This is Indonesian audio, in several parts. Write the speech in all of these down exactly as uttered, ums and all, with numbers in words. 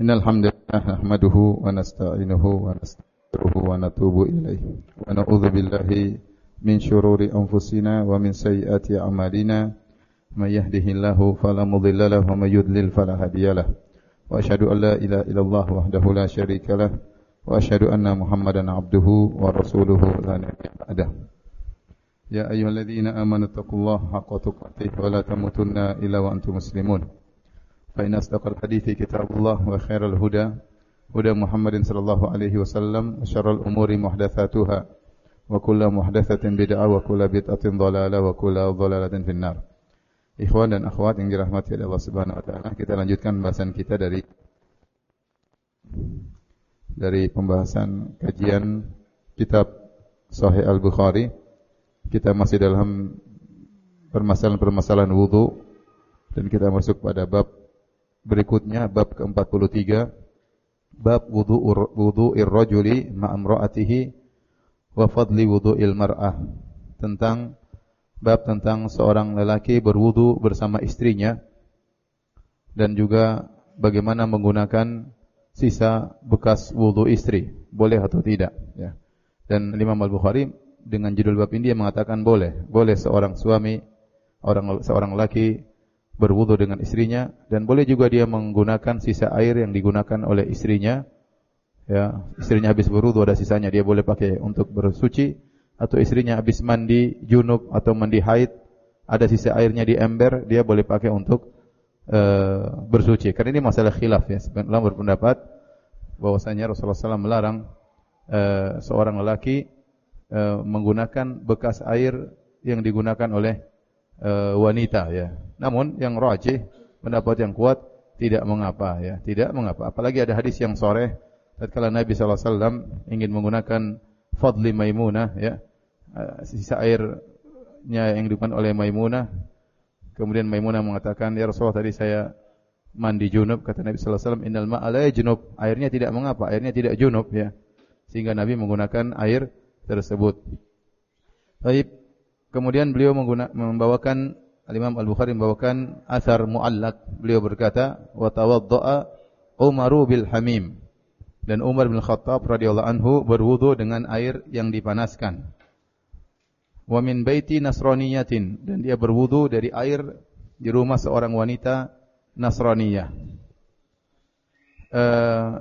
Innal hamdalillah nahmaduhu wa nasta'inuhu wa nastaghfiruhu wa natubu ilaihi wa na'udzu billahi min shururi anfusina wa min sayyiati a'malina may yahdihillahu fala mudilla lahu wa may yudlil fala hadiyalah wa asyhadu an la ilaha illallah wahdahu la syarika lah wa asyhadu anna Muhammadan abduhu wa rasuluhu la nabiyya ba'dah. Ya ayyuhalladzina amanu taqullaha haqqa tuqatih wa la tamutunna illa wa antum muslimun. Fa inna asdaqal hadithi kitabullah wa khairal huda huda Muhammadin sallallahu alaihi wasallam wa syarrul umuri muhdatsatuha wa kullu muhdatsatin bid'ah wa kullu bid'atin dhalalah wa kullu dhalalatin finnar. Ikhwan dan akhwat yang dirahmati oleh Allah Subhanahu wa taala, kita lanjutkan pembahasan kita dari dari pembahasan kajian kitab Sahih Al-Bukhari. Kita masih dalam permasalahan-permasalahan wudu dan kita masuk pada bab berikutnya, bab ke empat puluh tiga, bab wudu wudu'ir rajuli ma'amra'atihi wa fadli wudu'il mar'ah, tentang bab tentang seorang lelaki berwudu bersama istrinya dan juga bagaimana menggunakan sisa bekas wudu istri, boleh atau tidak, ya. Dan Imam Al-Bukhari dengan judul bab ini dia mengatakan boleh, boleh seorang suami, orang seorang laki berwudu dengan istrinya, dan boleh juga dia menggunakan sisa air yang digunakan oleh istrinya. Ya, istrinya habis berwudu ada sisanya, dia boleh pakai untuk bersuci, atau istrinya habis mandi junub atau mandi haid, ada sisa airnya di ember, dia boleh pakai untuk uh, bersuci. Karena ini masalah khilaf, ya. Sebagian ulama berpendapat bahwasanya Rasulullah shallallahu alaihi wasallam melarang uh, seorang lelaki uh, menggunakan bekas air yang digunakan oleh uh, wanita, ya. Namun yang rajih, pendapat yang kuat, tidak mengapa, ya, tidak mengapa. Apalagi ada hadis yang sharih tatkala Nabi sallallahu alaihi wasallam ingin menggunakan fadli Maimunah, ya, sisa airnya yang digunakan oleh Maimunah. Kemudian Maimunah mengatakan, "Ya Rasulullah, tadi saya mandi junub." Kata Nabi sallallahu alaihi wasallam, "Innal ma'a la yajnub." Airnya tidak mengapa, airnya tidak junub, ya. Sehingga Nabi menggunakan air tersebut. Baik. Kemudian beliau mengguna, membawakan Al-Imam Al-Bukhari membawakan athar mu'allaq. Beliau berkata, "Wa tawadda'a Umaru bil hamim." Dan Umar bin Khattab radhiyallahu anhu berwudu dengan air yang dipanaskan. Wa min baiti nasraniyatin, dan dia berwudu dari air di rumah seorang wanita Nasraniyah. Uh,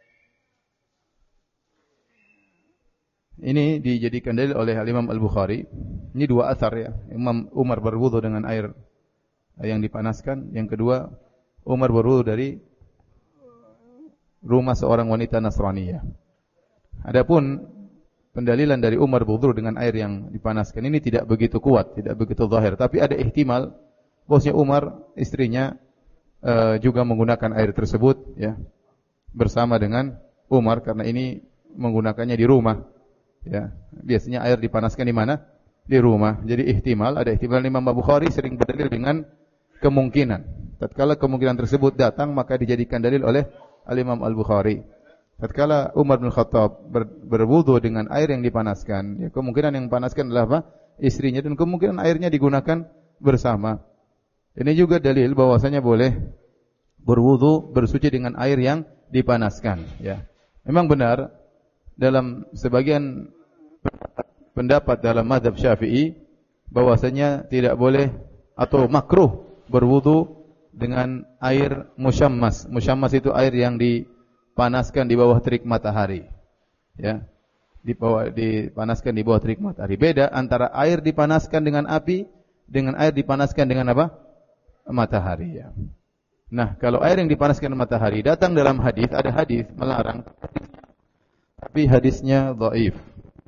Ini dijadikan dalil oleh Imam Al-Bukhari. Ini dua athar, ya. Imam Umar berwudu dengan air yang dipanaskan. Yang kedua, Umar berwudu dari rumah seorang wanita Nasraniyah. Adapun pendalilan dari Umar berwudu dengan air yang dipanaskan ini tidak begitu kuat, tidak begitu zahir. Tapi ada ihtimal bahwasanya Umar, istrinya, uh, juga menggunakan air tersebut, ya, bersama dengan Umar, karena ini menggunakannya di rumah. Ya, biasanya air dipanaskan di mana? Di rumah. Jadi ihtimal, ada ihtimal. Imam Bukhari sering berdalil dengan kemungkinan. Tatkala kemungkinan tersebut datang, maka dijadikan dalil oleh Al-Imam Al-Bukhari. Tatkala Umar bin Khattab ber, berwudu dengan air yang dipanaskan, ya, kemungkinan yang dipanaskan adalah apa? Istrinya, dan kemungkinan airnya digunakan bersama. Ini juga dalil bahwasanya boleh berwudu, bersuci dengan air yang dipanaskan, ya. Memang benar dalam sebagian pendapat dalam mazhab Syafi'i bahwasanya tidak boleh atau makruh berwudu dengan air musyammas. Musyammas itu air yang dipanaskan di bawah terik matahari, ya. Di bawah, dipanaskan di bawah terik matahari. Beda antara air dipanaskan dengan api dengan air dipanaskan dengan apa? Matahari, ya. Nah, kalau air yang dipanaskan dengan matahari datang dalam hadis, ada hadis melarang, tapi hadisnya dhaif.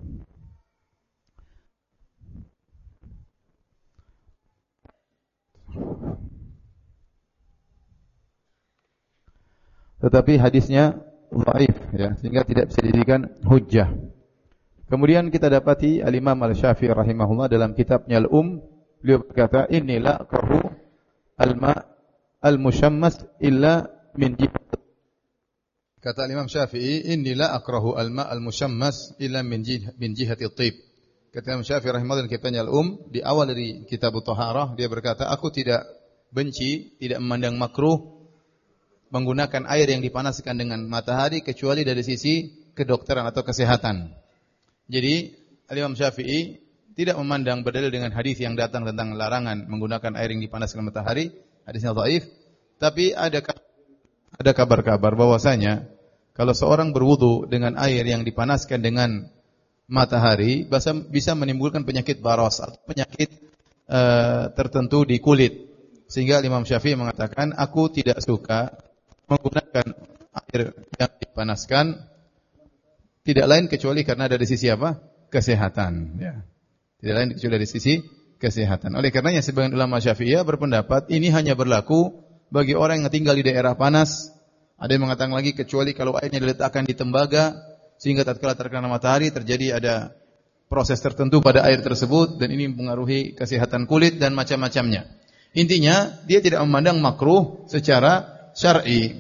Tetapi hadisnya dhaif, ya, sehingga tidak bisa dijadikan hujjah. Kemudian kita dapati Al-Imam Al-Syafi'i rahimahullah dalam kitabnya Al-Um, beliau berkata, "Inni la akrahu al-ma' al-mushammas illa min jihat." Kata Imam Syafi'i, "Inni la akrahu al-ma' al-mushammas illa min jihat min jihati at-tib." Kata Imam Syafi'i rahimahullah dalam kitabnya Al-Um, di awal dari kitab Thaharah, dia berkata, "Aku tidak benci, tidak memandang makruh menggunakan air yang dipanaskan dengan matahari kecuali dari sisi kedokteran atau kesehatan. Jadi Imam Syafi'i tidak memandang berdalil dengan hadis yang datang tentang larangan menggunakan air yang dipanaskan matahari, hadisnya dhaif, tapi ada ada kabar-kabar bahwasanya kalau seorang berwudu dengan air yang dipanaskan dengan matahari bisa menimbulkan penyakit baros atau penyakit uh, tertentu di kulit. Sehingga Imam Syafi'i mengatakan, aku tidak suka menggunakan air yang dipanaskan tidak lain kecuali karena dari sisi apa? Kesehatan. Ya. Tidak lain kecuali dari sisi kesehatan. Oleh karenanya sebagian ulama Syafi'iyah berpendapat ini hanya berlaku bagi orang yang tinggal di daerah panas. Ada yang mengatakan lagi kecuali kalau airnya diletakkan di tembaga sehingga tatkala terkena matahari terjadi ada proses tertentu pada air tersebut dan ini mempengaruhi kesehatan kulit dan macam-macamnya. Intinya dia tidak memandang makruh secara syar'i,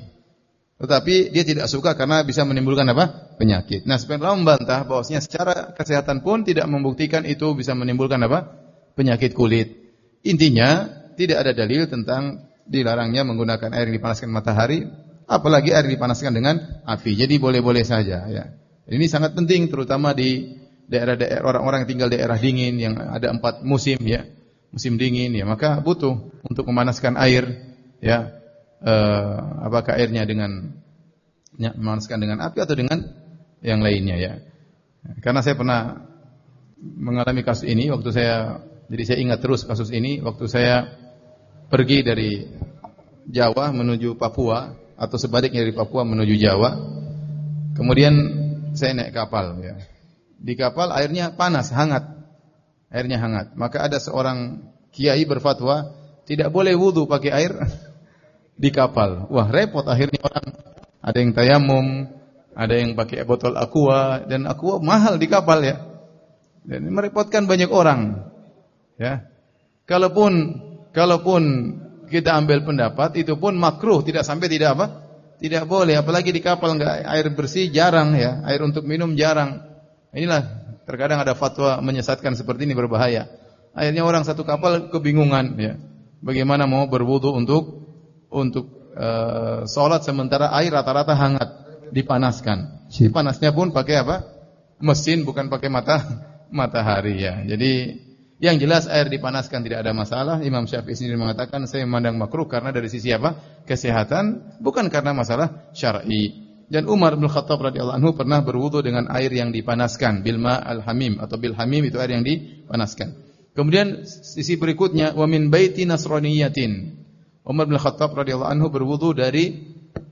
tetapi dia tidak suka karena bisa menimbulkan apa? Penyakit. Nah, sebagian ulama membantah bahwasanya secara kesehatan pun tidak membuktikan itu bisa menimbulkan apa? Penyakit kulit. Intinya tidak ada dalil tentang dilarangnya menggunakan air yang dipanaskan matahari, apalagi air yang dipanaskan dengan api. Jadi boleh-boleh saja. Ya. Ini sangat penting, terutama di daerah-daerah orang-orang yang tinggal daerah dingin yang ada empat musim, ya, musim dingin, ya, maka butuh untuk memanaskan air, ya. Eh, apakah airnya dengan ya, memanaskan dengan api atau dengan yang lainnya, ya. Karena saya pernah mengalami kasus ini waktu saya, jadi saya ingat terus kasus ini waktu saya pergi dari Jawa menuju Papua atau sebaliknya dari Papua menuju Jawa. Kemudian saya naik kapal, ya. Di kapal airnya panas, hangat. Airnya hangat. Maka ada seorang kiai berfatwa tidak boleh wudu pakai air di kapal. Wah, repot akhirnya orang. Ada yang tayamum, ada yang pakai botol aqua, dan aqua mahal di kapal, ya. Dan merepotkan banyak orang. Ya. Kalaupun kalaupun kita ambil pendapat itu pun makruh, tidak sampai tidak apa? Tidak boleh, apalagi di kapal enggak air bersih jarang, ya. Air untuk minum jarang. Inilah terkadang ada fatwa menyesatkan seperti ini berbahaya. Akhirnya orang satu kapal kebingungan, ya. Bagaimana mau berwudu untuk untuk uh, sholat sementara air rata-rata hangat, dipanaskan. Panasnya pun pakai apa? Mesin, bukan pakai mata matahari, ya. Jadi yang jelas air dipanaskan tidak ada masalah. Imam Syafi'i sendiri mengatakan saya memandang makruh karena dari sisi apa? Kesehatan, bukan karena masalah syar'i. Dan Umar bin Khattab radhiyallahu anhu pernah berwudu dengan air yang dipanaskan, bilma al-hamim atau bil hamim, itu air yang dipanaskan. Kemudian sisi berikutnya, wa min baiti nasraniyatin. Umar bin Khattab radhiyallahu anhu berwudu dari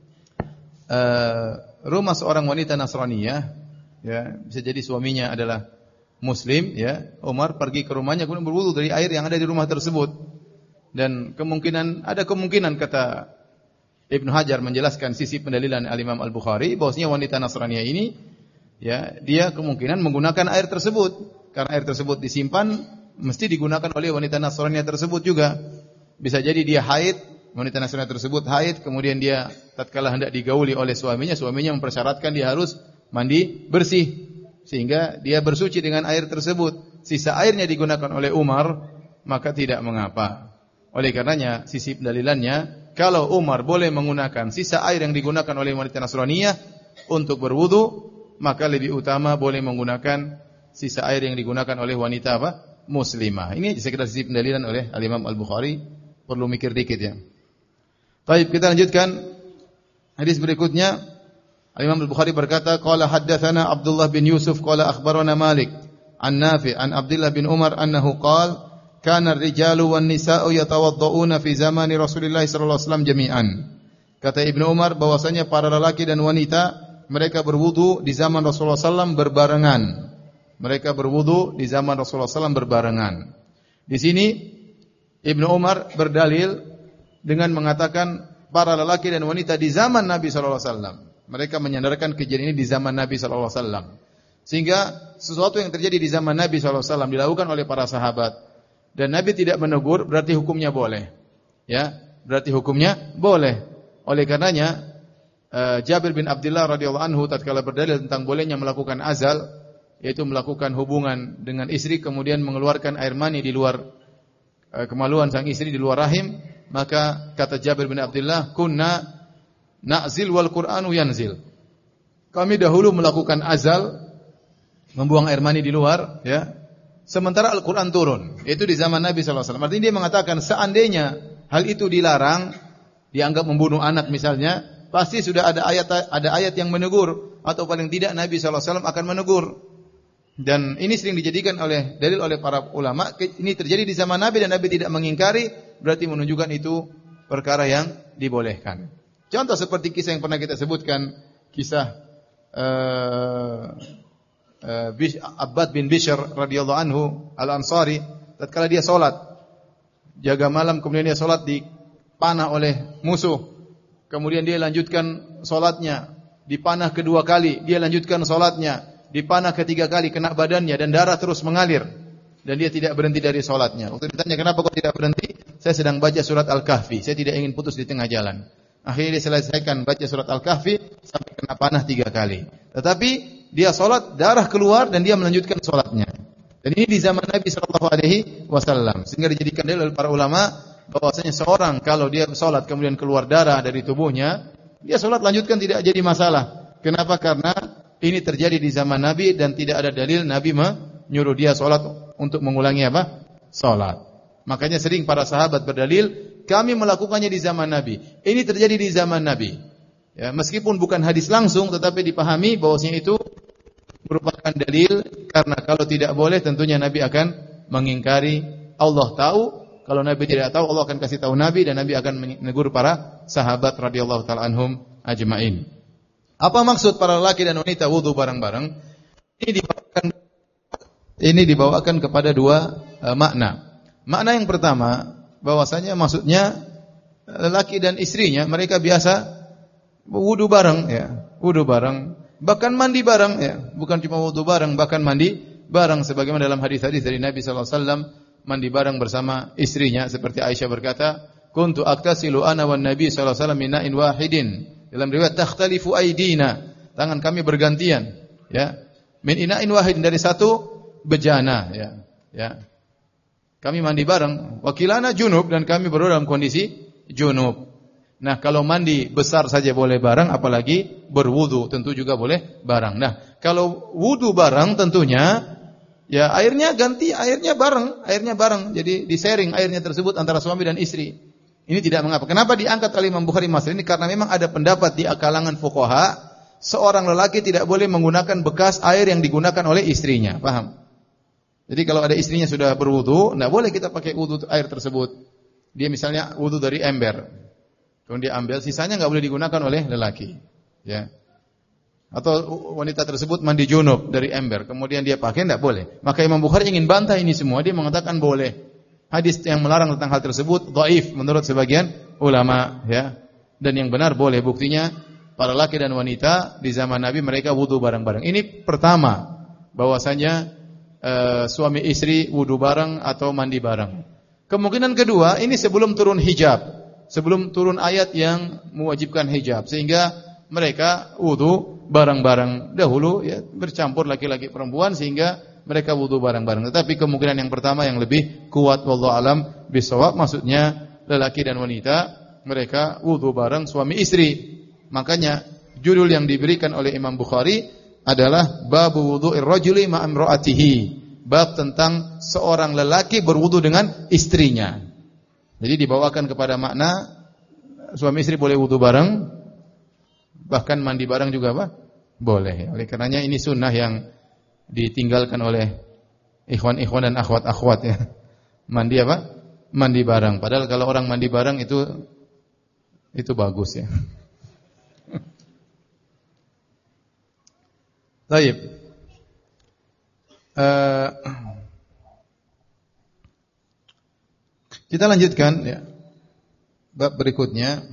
uh, rumah seorang wanita Nasraniyah, ya, bisa jadi suaminya adalah muslim, ya. Umar pergi ke rumahnya kemudian berwudu dari air yang ada di rumah tersebut. Dan kemungkinan ada kemungkinan kata Ibnu Hajar menjelaskan sisi pendalilan Al-Imam Al-Bukhari bahwasanya wanita Nasraniyah ini, ya, dia kemungkinan menggunakan air tersebut karena air tersebut disimpan mesti digunakan oleh wanita Nasraniyah tersebut juga. Bisa jadi dia haid, wanita Nasraniyah tersebut haid, kemudian dia tatkala hendak digauli oleh suaminya, suaminya mempersyaratkan dia harus mandi bersih sehingga dia bersuci dengan air tersebut. Sisa airnya digunakan oleh Umar, maka tidak mengapa. Oleh karenanya sisi pendalilannya, kalau Umar boleh menggunakan sisa air yang digunakan oleh wanita Nasraniyah untuk berwudu, maka lebih utama boleh menggunakan sisa air yang digunakan oleh wanita apa? Muslimah. Ini sekedar sisi pendalilan oleh Al-Imam Al-Bukhari. Perlu mikir dikit, ya. Baik, kita lanjutkan hadis berikutnya. Al-Imam Al-Bukhari berkata, qala haddatsana Abdullah bin Yusuf qala akhbarana Malik an Nafi' an Abdullah bin Umar annahu qala kana ar-rijalu wan nisa'u yatawadda'una fi zamani Rasulillah sallallahu alaihi wasallam jami'an. Kata Ibnu Umar bahwasanya para lelaki dan wanita mereka berwudu di zaman Rasulullah sallallahu alaihi wasallam berbarengan. Mereka berwudu di zaman Rasulullah sallallahu alaihi wasallam berbarengan. Di sini Ibnu Umar berdalil dengan mengatakan para lelaki dan wanita di zaman Nabi sallallahu alaihi wasallam. Mereka menyandarkan kejadian ini di zaman Nabi sallallahu alaihi wasallam. Sehingga sesuatu yang terjadi di zaman Nabi sallallahu alaihi wasallam dilakukan oleh para sahabat dan Nabi tidak menegur, berarti hukumnya boleh. Ya, berarti hukumnya boleh. Oleh karenanya uh, Jabir bin Abdullah radhiyallahu anhu tatkala berdalil tentang bolehnya melakukan azal, yaitu melakukan hubungan dengan istri kemudian mengeluarkan air mani di luar kemaluan sang istri di luar rahim, maka kata Jabir bin Abdullah, kunna Na'zil wal Qur'anu yanzil. Kami dahulu melakukan azal, membuang air mani di luar, ya. Sementara Al-Qur'an turun. Itu di zaman Nabi sallallahu alaihi wasallam. Artinya dia mengatakan seandainya hal itu dilarang, dianggap membunuh anak misalnya, pasti sudah ada ayat ada ayat yang menegur, atau paling tidak Nabi sallallahu alaihi wasallam akan menegur. Dan ini sering dijadikan oleh dalil oleh para ulama. Ini terjadi di zaman Nabi dan Nabi tidak mengingkari, berarti menunjukkan itu perkara yang dibolehkan. Contoh seperti kisah yang pernah kita sebutkan, kisah uh, uh, Abbad bin Bishr radhiyallahu anhu al-Ansari, tatkala dia salat jaga malam, kemudian dia salat dipanah oleh musuh, kemudian dia lanjutkan salatnya, dipanah kedua kali, dia lanjutkan salatnya, dipanah ketiga kali, kena badannya dan darah terus mengalir, dan dia tidak berhenti dari salatnya. Waktu ditanya kenapa kok tidak berhenti, saya sedang baca surat Al-Kahfi, saya tidak ingin putus di tengah jalan. Akhirnya dia selesaikan baca surat Al-Kahfi sampai kena panah tiga kali. Tetapi dia salat, darah keluar dan dia melanjutkan salatnya. Dan ini di zaman Nabi sallallahu alaihi wasallam. Sehingga dijadikan dalil oleh para ulama bahwasanya seorang kalau dia salat kemudian keluar darah dari tubuhnya, dia salat lanjutkan tidak jadi masalah. Kenapa? Karena ini terjadi di zaman Nabi dan tidak ada dalil Nabi menyuruh dia salat untuk mengulangi apa? Salat. Makanya sering para sahabat berdalil, kami melakukannya di zaman Nabi. Ini terjadi di zaman Nabi. Ya, meskipun bukan hadis langsung, tetapi dipahami bahwasanya itu merupakan dalil, karena kalau tidak boleh tentunya Nabi akan mengingkari. Allah tahu, kalau Nabi tidak tahu Allah akan kasih tahu Nabi dan Nabi akan menegur para sahabat radhiyallahu taala anhum ajmain. Apa maksud para lelaki dan wanita wudu bareng-bareng? Ini dibawakan ini dibawakan kepada dua uh, makna. Makna yang pertama, bahwasanya maksudnya lelaki dan istrinya mereka biasa wudu bareng, ya, wudu bareng, bahkan mandi bareng, ya, bukan cuma wudu bareng, bahkan mandi bareng, sebagaimana dalam hadis-hadis dari Nabi sallallahu alaihi wasallam mandi bareng bersama istrinya, seperti Aisyah berkata, kuntu aktasilu ana wan Nabi sallallahu alaihi wasallam min na'in wahidin. Dalam riwayat takhtalifu aidina, tangan kami bergantian, ya, min ina'in wahidin, dari satu bejana, ya, ya. Kami mandi bareng, wakilana junub, dan kami berada dalam kondisi junub. Nah, kalau mandi besar saja boleh bareng, apalagi berwudu tentu juga boleh bareng. Nah, kalau wudu bareng tentunya ya airnya ganti, airnya bareng, airnya bareng. Jadi di-sharing airnya tersebut antara suami dan istri. Ini tidak mengapa. Kenapa diangkat oleh Imam Bukhari masalah ini? Karena memang ada pendapat di kalangan fuqaha, seorang lelaki tidak boleh menggunakan bekas air yang digunakan oleh istrinya. Paham? Jadi kalau ada istrinya sudah berwudu, tidak boleh kita pakai wudu air tersebut. Dia misalnya wudu dari ember, kemudian dia ambil, sisanya nggak boleh digunakan oleh lelaki, ya. Atau wanita tersebut mandi junub dari ember, kemudian dia pakai, tidak boleh. Maka Imam Bukhari ingin bantah ini semua, dia mengatakan boleh. Hadis yang melarang tentang hal tersebut dhaif menurut sebagian ulama, ya. Dan yang benar boleh. Buktinya para laki dan wanita di zaman Nabi mereka wudu bareng-bareng. Ini pertama, bahwasanya Uh, suami istri wudu bareng atau mandi bareng. Kemungkinan kedua, ini sebelum turun hijab, sebelum turun ayat yang mewajibkan hijab, sehingga mereka wudu bareng-bareng dahulu, ya, bercampur laki-laki perempuan sehingga mereka wudu bareng-bareng. Tetapi kemungkinan yang pertama yang lebih kuat, wallahu alam bisawab, maksudnya lelaki dan wanita mereka wudu bareng suami istri. Makanya judul yang diberikan oleh Imam Bukhari adalah babu wudu'ir rajuli ma'amra'atihi, bab tentang seorang lelaki berwudu dengan istrinya. Jadi dibawakan kepada makna suami istri boleh wudu bareng, bahkan mandi bareng juga apa? Boleh. Oleh karenanya ini sunnah yang ditinggalkan oleh ikhwan-ikhwan dan akhwat-akhwat, ya. Mandi apa? Mandi bareng. Padahal kalau orang mandi bareng itu itu bagus, ya. Baik. Uh, kita lanjutkan, ya. Bab berikutnya.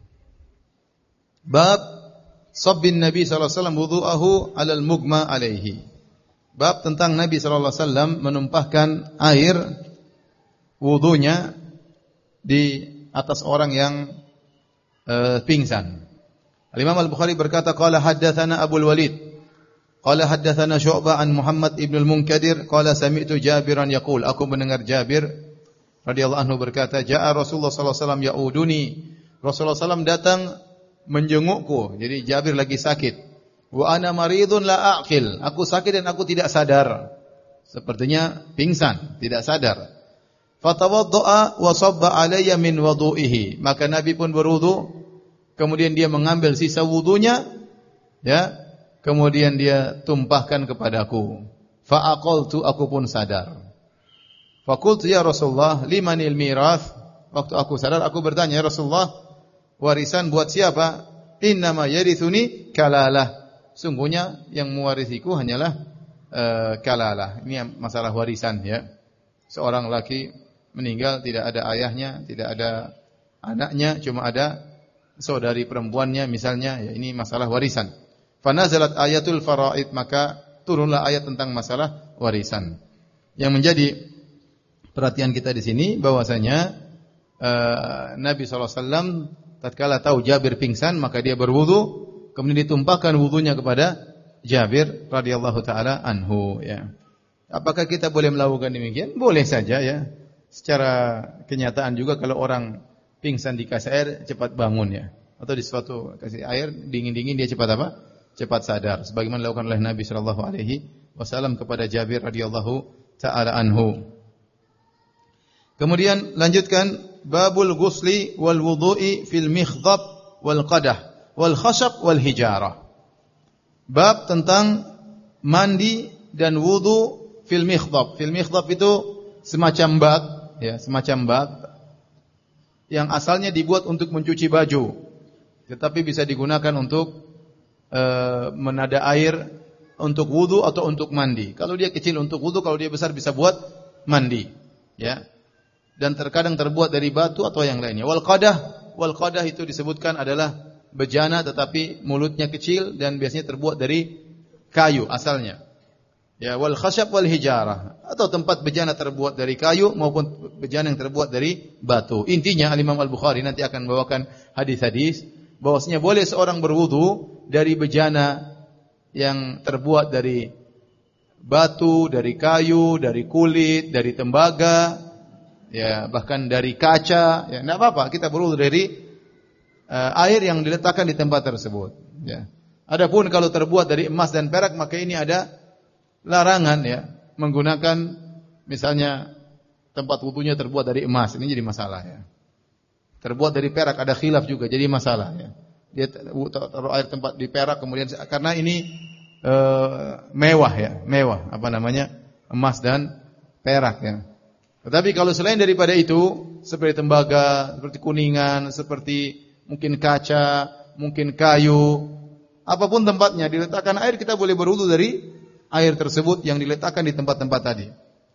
Bab sabbin Nabi sallallahu alaihi wasallam wudu'ahu 'alal mugma alaihi. Bab tentang Nabi sallallahu alaihi wasallam menumpahkan air wudunya di atas orang yang uh, pingsan. Al-Imam Al-Bukhari berkata, qala haddatsana Abul Walid qala haddatsana Syu'bah an Muhammad ibn al-Munkadir qala sami'tu Jabiran yaqul, aku mendengar Jabir radhiyallahu anhu berkata, jaa Rasulullah sallallahu alaihi wasallam yauduni, Rasulullah sallallahu alaihi wasallam datang menjengukku. Jadi Jabir lagi sakit. Wa ana maridun la aqil. Aku sakit dan aku tidak sadar. Sepertinya pingsan, tidak sadar. Fatawadda'a wa sabba alayya min wudu'ihi. Maka Nabi pun berwudu, kemudian dia mengambil sisa wudunya, ya. Kemudian dia tumpahkan kepadaku. Fa aqaltu, aku pun sadar. Fa qultu ya Rasulullah, limanil mirath? Waktu aku sadar, aku bertanya, ya Rasulullah, warisan buat siapa? Innama yarithuni kalalah. Sungguhnya yang mewarisiku hanyalah uh, kalalah. Ini masalah warisan, ya. Seorang laki meninggal, tidak ada ayahnya, tidak ada anaknya, cuma ada saudari perempuannya misalnya, ya, ini masalah warisan. Fanazalat ayatul faraid, maka turunlah ayat tentang masalah warisan. Yang menjadi perhatian kita di sini bahwasanya uh, Nabi sallallahu alaihi wasallam tatkala tahu Jabir pingsan, maka dia berwudu, kemudian ditumpahkan wudunya kepada Jabir radhiyallahu taala anhu, ya. Apakah kita boleh melakukan demikian? Boleh saja, ya. Secara kenyataan juga kalau orang pingsan dikasih air cepat bangun, ya. Atau di suatu kasih air dingin-dingin dia cepat apa? Cepat sadar. Sebagaimana dilakukan oleh Nabi sallallahu alaihi wasallam kepada Jabir radhiyallahu taala anhu. Kemudian lanjutkan babul ghusli wal wudu'i fil mikhdab wal qadah wal khashab wal hijarah. Bab tentang mandi dan wudu fil mikhdab. Fil mikhdab itu semacam bak, ya, semacam bak yang asalnya dibuat untuk mencuci baju, tetapi bisa digunakan untuk e, menada air untuk wudu atau untuk mandi. Kalau dia kecil untuk wudu, kalau dia besar bisa buat mandi, ya. Dan terkadang terbuat dari batu atau yang lainnya. Wal qadah, wal qadah itu disebutkan adalah bejana tetapi mulutnya kecil dan biasanya terbuat dari kayu asalnya. Ya, wal khashab wal hijarah, atau tempat bejana terbuat dari kayu maupun bejana yang terbuat dari batu. Intinya Imam Al-Bukhari nanti akan membawakan hadis-hadis bahwasanya boleh seorang berwudu dari bejana yang terbuat dari batu, dari kayu, dari kulit, dari tembaga, ya, bahkan dari kaca, ya, enggak apa-apa, kita berwudu dari uh, air yang diletakkan di tempat tersebut, ya. Adapun kalau terbuat dari emas dan perak, maka ini ada larangan, ya, menggunakan misalnya tempat wudunya terbuat dari emas, ini jadi masalah, ya. Terbuat dari perak ada khilaf juga, jadi masalah, ya. Dia taruh air tempat di perak kemudian karena ini uh, mewah, ya, mewah, apa namanya? Emas dan perak, ya. Tetapi kalau selain daripada itu, seperti tembaga, seperti kuningan, seperti mungkin kaca, mungkin kayu, apapun tempatnya diletakkan air, kita boleh berwudu dari air tersebut yang diletakkan di tempat-tempat tadi.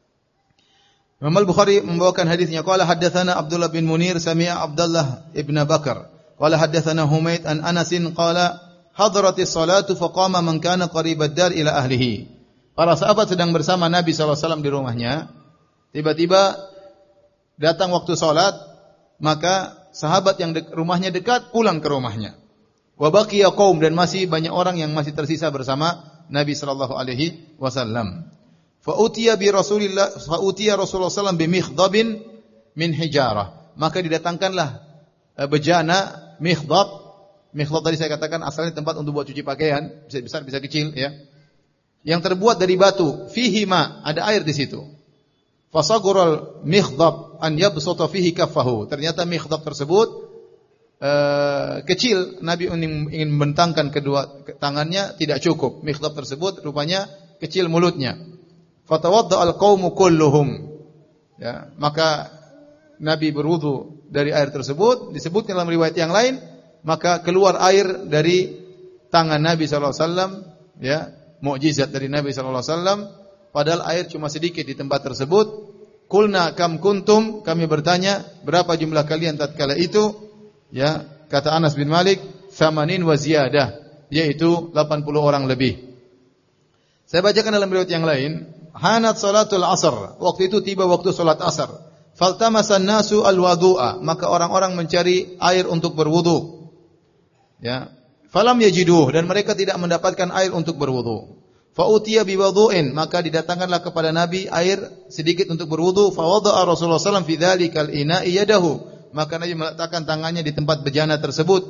Imam Al-Bukhari membawakan hadisnya, qala haddatsana Abdullah bin Munir sami'a Abdullah ibn Bakar, qala haddatsana Humaid an Anasin qala hadaratis salatu faqama man kana qaribad dar ila ahlihi. Para sahabat sedang bersama Nabi sallallahu alaihi wasallam di rumahnya. Tiba-tiba datang waktu salat, maka sahabat yang de- rumahnya dekat pulang ke rumahnya. Wa baqiya qaum, dan masih banyak orang yang masih tersisa bersama Nabi sallallahu alaihi wasallam. Fa utiya bi Rasulillah fa utiya Rasulullah sallallahu alaihi wasallam bi mikhdabin min hijarah. Maka didatangkanlah bejana mikhdab. Mikhdab tadi saya katakan asalnya tempat untuk buat cuci pakaian, bisa besar bisa kecil, ya. Yang terbuat dari batu, fihi ma, ada air di situ. Fasagural mikhdab an yabsuta fihi kaffahu. Ternyata mikhdab tersebut Uh, kecil, Nabi ingin, ingin membentangkan kedua tangannya, tidak cukup. Mikhdab tersebut rupanya kecil mulutnya. Fatawadda al-qaumu kulluhum, ya, maka Nabi berwudu dari air tersebut. Disebutkan dalam riwayat yang lain, maka keluar air dari tangan Nabi sallallahu alaihi wasallam, ya, mukjizat dari Nabi sallallahu alaihi wasallam, padahal air cuma sedikit di tempat tersebut. Qulna kam kuntum, kami bertanya, berapa jumlah kalian tatkala itu? Ya, kata Anas bin Malik, thamanin wa ziyadah, yaitu delapan puluh orang lebih. Saya bacakan dalam riwayat yang lain, hanat salatul asr, waktu itu tiba waktu salat asar. Faltamasan nasu alwudu'a, maka orang-orang mencari air untuk berwudu. Ya, falam yajiduh, dan mereka tidak mendapatkan air untuk berwudu. Fa utiya biwudu'in, maka didatangkanlah kepada Nabi air sedikit untuk berwudu. Fa wada'a Rasulullah sallallahu alaihi wasallam fi dzalikal ina'i yadahu, maka Nabi meletakkan tangannya di tempat bejana tersebut.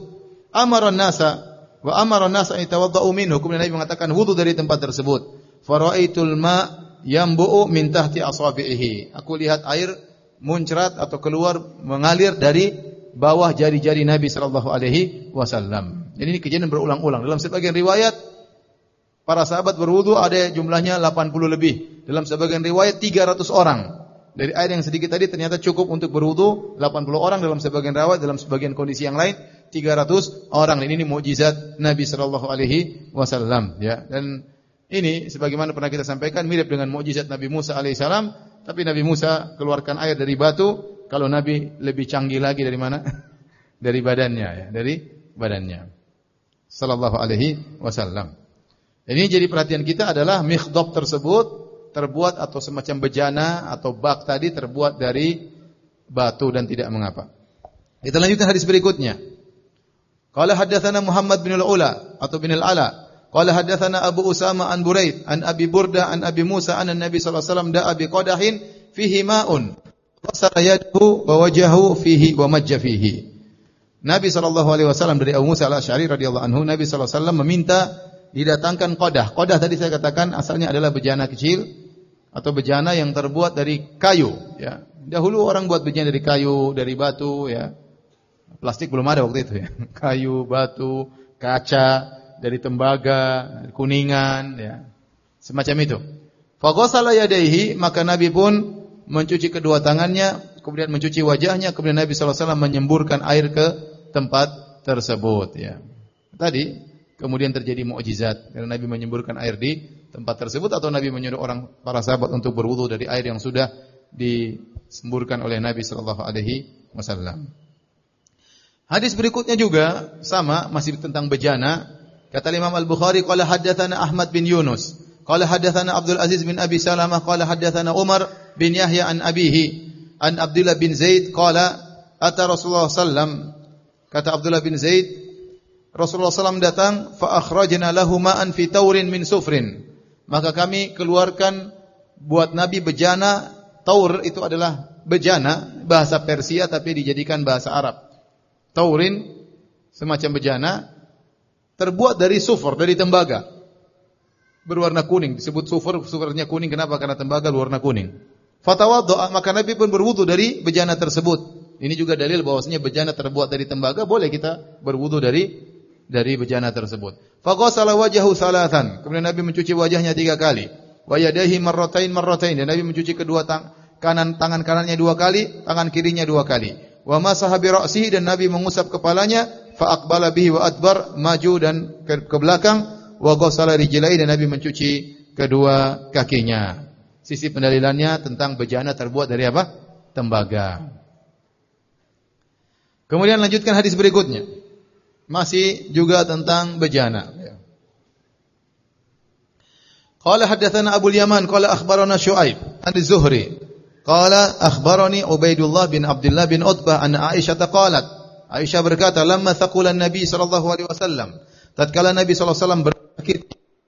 Amara an-nasa wa amara an-nasa an yatawaddau minhu. Kemudian Nabi mengatakan wudu dari tempat tersebut. Faraitul ma yambu'u min tahti asabihi. Aku lihat air muncrat atau keluar mengalir dari bawah jari-jari Nabi sallallahu alaihi wasallam. Jadi ini kejadian berulang-ulang. Dalam sebagian riwayat para sahabat berwudu ada jumlahnya delapan puluh lebih. Dalam sebagian riwayat tiga ratus orang. Dari air yang sedikit tadi ternyata cukup untuk berwudu delapan puluh orang dalam sebagian riwayat, dalam sebagian kondisi yang lain tiga ratus orang. Ini, ini mukjizat Nabi sallallahu alaihi wasallam, ya. Dan ini sebagaimana pernah kita sampaikan mirip dengan mukjizat Nabi Musa alaihissalam, tapi Nabi Musa keluarkan air dari batu, kalau Nabi lebih canggih lagi dari mana? Dari badannya, ya, dari badannya. Sallallahu alaihi wasallam. Ini jadi perhatian kita adalah mikhdab tersebut terbuat atau semacam bejana atau bak tadi terbuat dari batu dan tidak mengapa. Kita lanjutkan hadis berikutnya. Qala haddatsana Muhammad bin al-Ula atau bin al-Ala. Qala haddatsana Abu Usama an Buraid an Abi Burda an Abi Musa an Nabi sallallahu alaihi wasallam da'a bi qadahin fihi ma'un. Wasara yadahu wa wajahu fihi wa majja fihi. Nabi sallallahu alaihi wasallam dari Abu Musa al-Asy'ari radhiyallahu anhu, Nabi sallallahu alaihi wasallam meminta didatangkan qadah. Qadah tadi saya katakan asalnya adalah bejana kecil atau bejana yang terbuat dari kayu, ya. Dahulu orang buat bejana dari kayu, dari batu, ya. Plastik belum ada waktu itu, ya. Kayu, batu, kaca, dari tembaga, kuningan, ya. Semacam itu. Fa ghassala yadayhi, maka Nabi pun mencuci kedua tangannya, kemudian mencuci wajahnya, kemudian Nabi sallallahu alaihi wasallam menyemburkan air ke tempat tersebut, ya. Tadi kemudian terjadi mukjizat karena Nabi menyemburkan air di tempat tersebut atau Nabi menyuruh orang para sahabat untuk berwudu dari air yang sudah disemburkan oleh Nabi sallallahu alaihi wasallam. Hadis berikutnya juga sama, masih tentang bejana. Kata Imam Al-Bukhari, qala haddatsana Ahmad bin Yunus, qala haddatsana Abdul Aziz bin Abi Salamah, qala haddatsana Umar bin Yahya an abihi an Abdullah bin Zaid qala ata Rasulullah sallallahu alaihi wasallam. Kata Abdullah bin Zaid, Rasulullah sallallahu alaihi wasallam datang, fa akhrajna lahu ma'an fi taurin min sufrin. Maka kami keluarkan buat Nabi bejana. Taur itu adalah bejana, bahasa Persia tapi dijadikan bahasa Arab. Taurin semacam bejana terbuat dari sufur, dari tembaga. Berwarna kuning, disebut sufur, sufurnya kuning kenapa? Karena tembaga berwarna kuning. Fatawadda, maka Nabi pun berwudu dari bejana tersebut. Ini juga dalil bahwasanya bejana terbuat dari tembaga, boleh kita berwudu dari dari bejana tersebut. Faghassala wajhahu salatan. Kemudian Nabi mencuci wajahnya tiga kali. Wa yadayhi marratain marratain. Dan Nabi mencuci kedua tang kanan tangan kanannya dua kali, tangan kirinya dua kali. Wa masaha bi ra'sihi, dan Nabi mengusap kepalanya, fa aqbala bihi wa adbar, maju dan ke, ke belakang, wa ghassala rijlaihi, dan Nabi mencuci kedua kakinya. Sisi pendalilannya tentang bejana terbuat dari apa? Tembaga. Kemudian lanjutkan hadis berikutnya. Masih juga tentang bejana. Qala haddatsana Abu Yaman qala akhbarana Syuaib an Az-Zuhri qala akhbarani Ubaidullah bin Abdullah bin Utbah anna Aisyah qalat. Aisyah berkata, lamma thaqula an-nabi sallallahu alaihi wasallam, tatkala Nabi sallallahu alaihi wasallam bersakit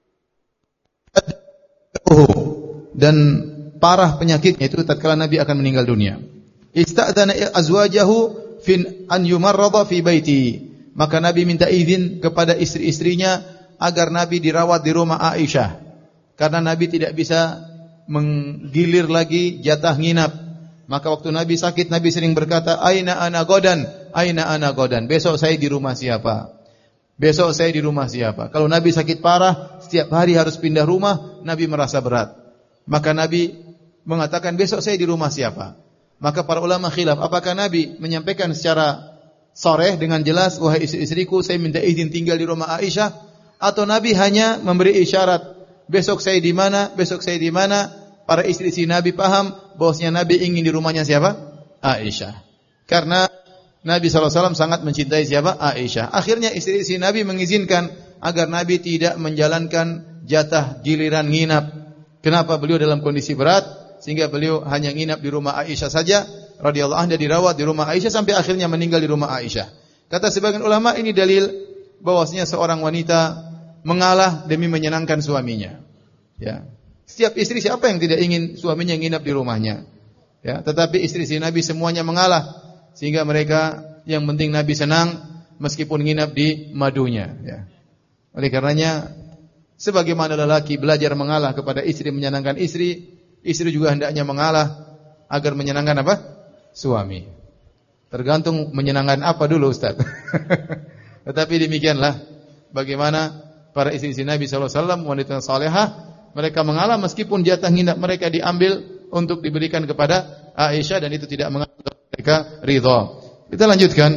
dan parah penyakitnya itu tatkala Nabi akan meninggal dunia. Ista'dana azwajahu fin an yumarrada fi baiti. Maka Nabi minta izin kepada istri-istrinya agar Nabi dirawat di rumah Aisyah. Karena Nabi tidak bisa menggilir lagi jatah nginap. Maka waktu Nabi sakit, Nabi sering berkata, Aina ana godan, Aina ana godan. Besok saya di rumah siapa? Besok saya di rumah siapa? Kalau Nabi sakit parah, setiap hari harus pindah rumah, Nabi merasa berat. Maka Nabi mengatakan, besok saya di rumah siapa? Maka para ulama khilaf, apakah Nabi menyampaikan secara shareh dengan jelas, wahai istri-istriku, saya minta izin tinggal di rumah Aisyah, atau Nabi hanya memberi isyarat, besok saya di mana, besok saya di mana. Para istri-istri Nabi paham bahwasanya Nabi ingin di rumahnya siapa? Aisyah. Karena Nabi sallallahu alaihi wasallam sangat mencintai siapa? Aisyah. Akhirnya istri-istri Nabi mengizinkan agar Nabi tidak menjalankan jatah giliran nginap. Kenapa? Beliau dalam kondisi berat sehingga beliau hanya nginap di rumah Aisyah saja radhiyallahu anha, dirawat di rumah Aisyah sampai akhirnya meninggal di rumah Aisyah. Kata sebagian ulama, ini dalil bahwasanya seorang wanita mengalah demi menyenangkan suaminya. Ya. Setiap istri siapa yang tidak ingin suaminya nginap di rumahnya? Ya, tetapi istri-istri Nabi semuanya mengalah sehingga mereka yang penting Nabi senang, meskipun nginap di madunya, ya. Oleh karenanya sebagaimana lelaki belajar mengalah kepada istri menyenangkan istri, istri juga hendaknya mengalah agar menyenangkan apa? Suami. Tergantung menyenangkan apa dulu, Ustaz. Tetapi demikianlah bagaimana para istri-istri Nabi sallallahu alaihi wasallam, wanita salehah, mereka mengalah meskipun jatah nginap mereka diambil untuk diberikan kepada Aisyah dan itu tidak menganggap mereka ridha. Kita lanjutkan.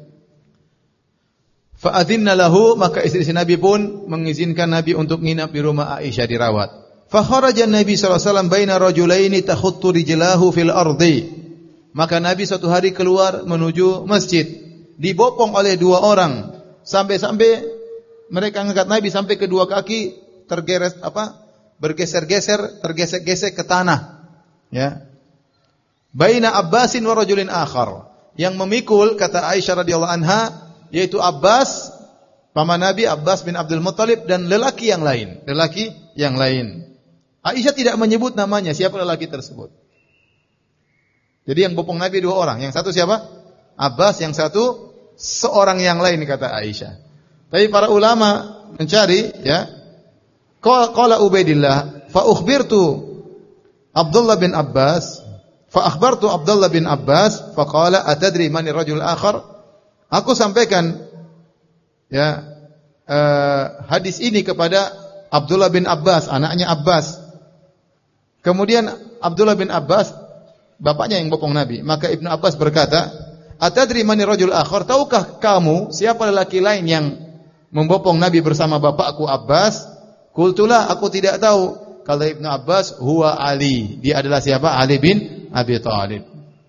Fa'adzinna lahu, maka istri-istri Nabi pun mengizinkan Nabi untuk nginap di rumah Aisyah dirawat. Fa kharaja Nabi sallallahu alaihi wasallam baina rajulaini takhuttu rijlahu fil ardi. Maka Nabi suatu hari keluar menuju masjid, dibopong oleh dua orang, sampai-sampai mereka angkat Nabi sampai kedua kaki tergeres apa? bergeser-geser, tergesek-gesek ke tanah. Ya. Baina Abbasin wa rajulin akhar. Yang memikul kata Aisyah radhiyallahu anha yaitu Abbas, paman Nabi Abbas bin Abdul Muttalib dan lelaki yang lain, lelaki yang lain. Aisyah tidak menyebut namanya, siapa lelaki tersebut. Jadi yang bopong Nabi dua orang, yang satu siapa? Abbas, yang satu seorang yang lain kata Aisyah. Tapi para ulama mencari, ya. Qala Ubaidillah, fa ukhbirtu Abdullah bin Abbas, fa akhbartu Abdullah bin Abbas, fa qala atadri man ar-rajul akhar? Aku sampaikan ya uh, hadis ini kepada Abdullah bin Abbas, anaknya Abbas. Kemudian Abdullah bin Abbas, bapaknya yang bopong Nabi. Maka Ibnu Abbas berkata, "Atadri man ar-rajul akhar? Tahukah kamu siapa lelaki lain yang membopong Nabi bersama bapakku Abbas?" Qultulah, aku tidak tahu. Kata Ibnu Abbas, "Huwa Ali." Dia adalah siapa? Ali bin Abi Thalib.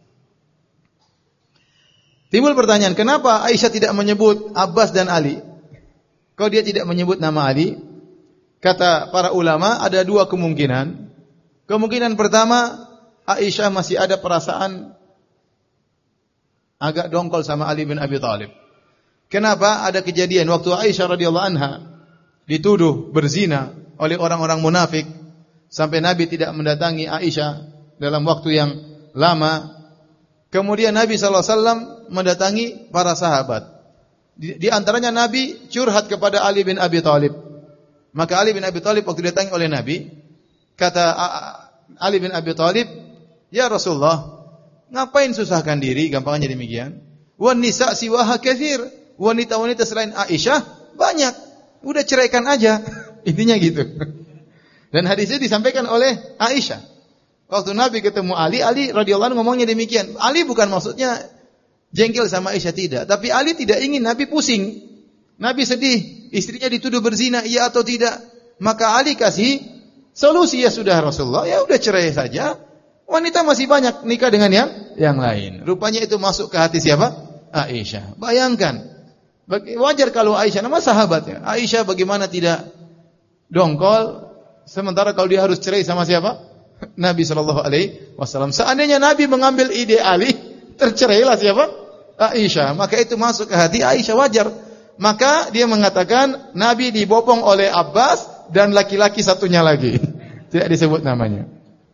Timbul pertanyaan, kenapa Aisyah tidak menyebut Abbas dan Ali? Kalau dia tidak menyebut nama Ali, kata para ulama ada dua kemungkinan. Kemungkinan pertama, Aisyah masih ada perasaan agak dongkol sama Ali bin Abi Thalib. Kenapa? Ada kejadian waktu Aisyah radhiyallahu anha dituduh berzina oleh orang-orang munafik sampai Nabi tidak mendatangi Aisyah dalam waktu yang lama. Kemudian Nabi sallallahu alaihi wasallam mendatangi para sahabat. Di, di antaranya Nabi curhat kepada Ali bin Abi Thalib. Maka Ali bin Abi Thalib waktu didatangi oleh Nabi, kata Ali bin Abi Thalib, "Ya Rasulullah, ngapain susahkan diri?" Gampangnya demikian. "Wan nisa siwaha katsir." Wanita-wanita selain Aisyah banyak. Udah ceraikan aja. Intinya gitu. Dan hadisnya disampaikan oleh Aisyah. Waktu Nabi ketemu Ali, Ali radhiyallahu anhu ngomongnya demikian. Ali bukan maksudnya jengkel sama Aisyah, tidak. Tapi Ali tidak ingin Nabi pusing. Nabi sedih, istrinya dituduh berzina, iya atau tidak. Maka Ali kasih solusi, ya sudah Rasulullah, ya udah cerai saja. Wanita masih banyak, nikah dengan yang yang lain. Rupanya itu masuk ke hati siapa? Aisyah. Bayangkan. Wajar kalau Aisyah, nama sahabatnya. Aisyah bagaimana tidak dongkol, sementara kalau dia harus cerai sama siapa? Nabi sallallahu alaihi wasallam. Seandainya Nabi mengambil ide Ali, tercerailah siapa? Aisyah. Maka itu masuk ke hati Aisyah, wajar. Maka dia mengatakan Nabi dibopong oleh Abbas dan laki-laki satunya lagi. Tidak disebut namanya.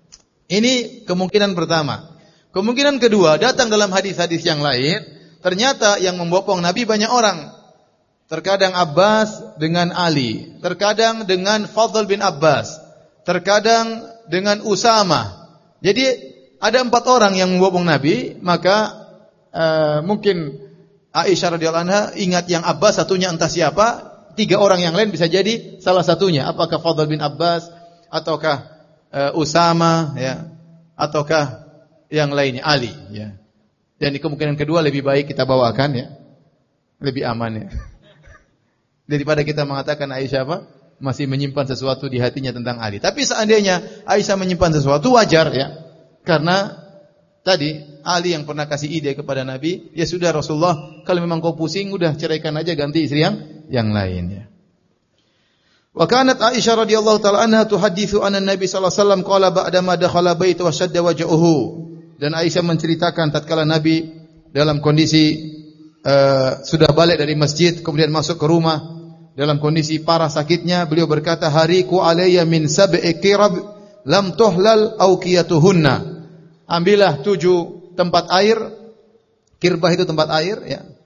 Ini kemungkinan pertama. Kemungkinan kedua, datang dalam hadis-hadis yang lain, ternyata yang membopong Nabi banyak orang. Terkadang Abbas dengan Ali, terkadang dengan Fadl bin Abbas, terkadang dengan Usama. Jadi ada empat orang yang membopong Nabi, maka uh, mungkin Aisyah radhiyallahu anha ingat yang Abbas, satunya entah siapa, tiga orang yang lain bisa jadi salah satunya. Apakah Fadl bin Abbas, ataukah uh, Usama, ya, ataukah yang lainnya Ali, ya. Dan di kemungkinan kedua lebih baik kita bawakan, ya, lebih aman, ya, daripada kita mengatakan Aisyah apa? Masih menyimpan sesuatu di hatinya tentang Ali. Tapi seandainya Aisyah menyimpan sesuatu, wajar, ya. Karena tadi Ali yang pernah kasih ide kepada Nabi, ya sudah Rasulullah, kalau memang kau pusing, udah ceraikan aja, ganti istri yang yang lain, ya. Wa kanat Aisyah radhiyallahu taala anha tuhadditsu anna Nabi sallallahu alaihi wasallam qala ba'da ma dakhala bait wa shadda wajhuhu. Dan Aisyah menceritakan tatkala Nabi dalam kondisi uh, sudah balik dari masjid, kemudian masuk ke rumah dalam kondisi parah sakitnya, beliau berkata, "Hariku alayya min sab'i qirab lam tuhlal awqiyatuhunna." Ambillah tujuh tempat air, kirbah itu tempat air, ya.